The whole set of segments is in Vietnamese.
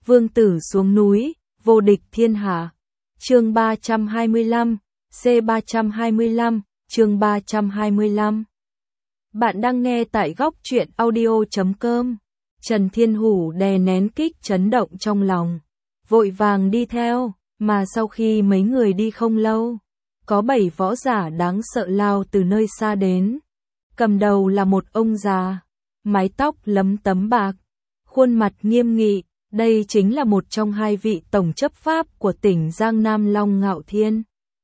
vương tử xuống núi, vô địch thiên hạ. Chương 325, C325, chương 325. Bạn đang nghe tại góc truyện audio.com. Trần Thiên Hủ đè nén kích chấn động trong lòng, vội vàng đi theo, mà sau khi mấy người đi không lâu, có 7 võ giả đáng sợ lao từ nơi xa đến. Cầm đầu là một ông già, mái tóc lấm tấm bạc, khuôn mặt nghiêm nghị, đây chính là một trong 2 vị tổng chấp pháp của tỉnh Giang Nam Long Ngạo Thiên.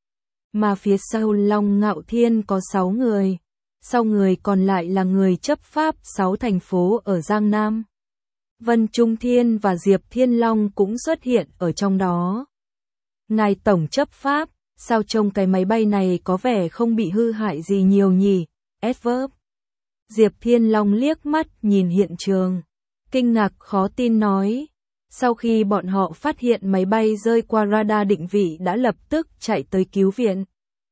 Mà phía sau Long Ngạo Thiên có 6 người, sau người còn lại là người chấp pháp 6 thành phố ở Giang Nam. Vân Trung Thiên và Diệp Thiên Long cũng xuất hiện ở trong đó. Ngài tổng chấp pháp, sao trông cái máy bay này có vẻ không bị hư hại gì nhiều nhỉ? Adverb. Diệp Thiên Long liếc mắt nhìn hiện trường, kinh ngạc khó tin nói. Sau khi bọn họ phát hiện máy bay rơi qua radar định vị đã lập tức chạy tới cứu viện.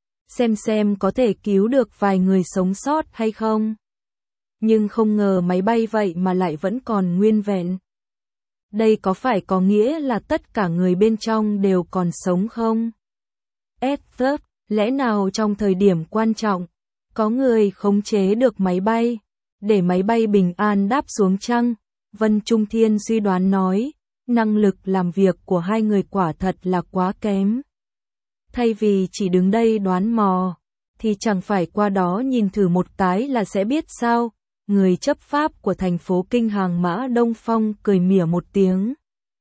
Xem có thể cứu được vài người sống sót hay không. Nhưng không ngờ máy bay vậy mà lại vẫn còn nguyên vẹn. Đây có phải có nghĩa là tất cả người bên trong đều còn sống không? Adverb, lẽ nào trong thời điểm quan trọng, có người khống chế được máy bay, để máy bay bình an đáp xuống chăng? Vân Trung Thiên suy đoán nói, năng lực làm việc của 2 người quả thật là quá kém. Thay vì chỉ đứng đây đoán mò, thì chẳng phải qua đó nhìn thử một cái là sẽ biết sao? Người chấp pháp của thành phố Kinh Hàng Mã Đông Phong cười mỉa một tiếng.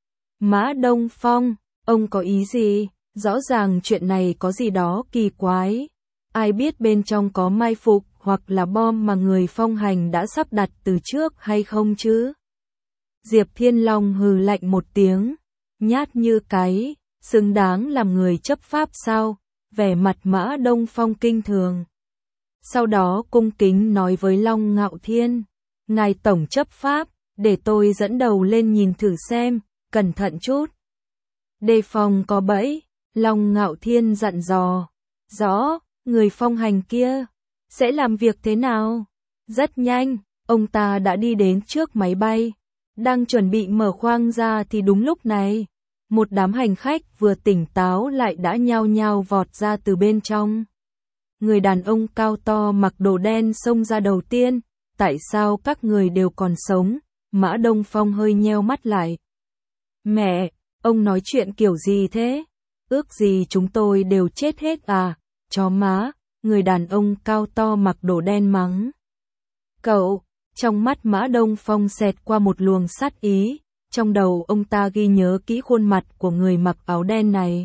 Mã Đông Phong, ông có ý gì? Rõ ràng chuyện này có gì đó kỳ quái. Ai biết bên trong có mai phục hoặc là bom mà người phong hành đã sắp đặt từ trước hay không chứ? Diệp Thiên Long hừ lạnh một tiếng, nhát như cái, xứng đáng làm người chấp pháp sao? Vẻ mặt Mã Đông Phong kinh thường. Sau đó cung kính nói với Long Ngạo Thiên, ngài tổng chấp pháp, để tôi dẫn đầu lên nhìn thử xem, cẩn thận chút. Đề phòng có bẫy, Long Ngạo Thiên dặn dò. Rõ, người phong hành kia sẽ làm việc thế nào? Rất nhanh, ông ta đã đi đến trước máy bay, đang chuẩn bị mở khoang ra thì đúng lúc này, một đám hành khách vừa tỉnh táo lại đã nhao nhao vọt ra từ bên trong. Người đàn ông cao to mặc đồ đen xông ra đầu tiên, tại sao các người đều còn sống? Mã Đông Phong hơi nheo mắt lại. Mẹ, ông nói chuyện kiểu gì thế? Ước gì chúng tôi đều chết hết à? Chó má, người đàn ông cao to mặc đồ đen mắng. Cậu, trong mắt Mã Đông Phong xẹt qua một luồng sát ý, trong đầu ông ta ghi nhớ kỹ khuôn mặt của người mặc áo đen này.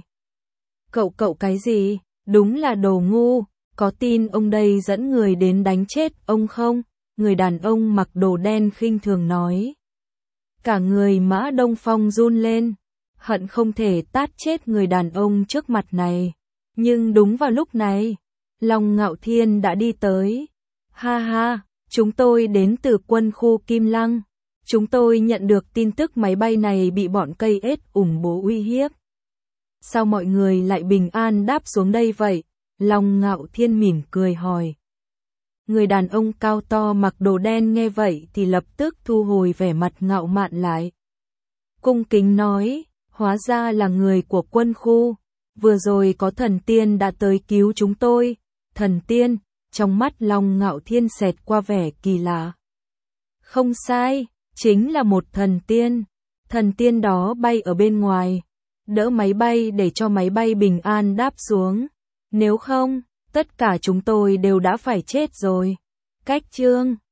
Cậu cái gì? Đúng là đồ ngu, có tin ông đây dẫn người đến đánh chết ông không? Người đàn ông mặc đồ đen khinh thường nói. Cả người Mã Đông Phong run lên, hận không thể tát chết người đàn ông trước mặt này. Nhưng đúng vào lúc này, Long Ngạo Thiên đã đi tới. Ha ha, chúng tôi đến từ quân khu Kim Lăng. Chúng tôi nhận được tin tức máy bay này bị bọn cây ếch ủng bố uy hiếp. Sao mọi người lại bình an đáp xuống đây vậy? Long Ngạo Thiên mỉm cười hỏi. Người đàn ông cao to mặc đồ đen nghe vậy thì lập tức thu hồi vẻ mặt ngạo mạn lại. Cung kính nói, hóa ra là người của quân khu. Vừa rồi có thần tiên đã tới cứu chúng tôi. Thần tiên, trong mắt Long Ngạo Thiên xẹt qua vẻ kỳ lạ. Không sai, chính là một thần tiên. Thần tiên đó bay ở bên ngoài, đỡ máy bay để cho máy bay bình an đáp xuống. Nếu không, tất cả chúng tôi đều đã phải chết rồi. Cách chương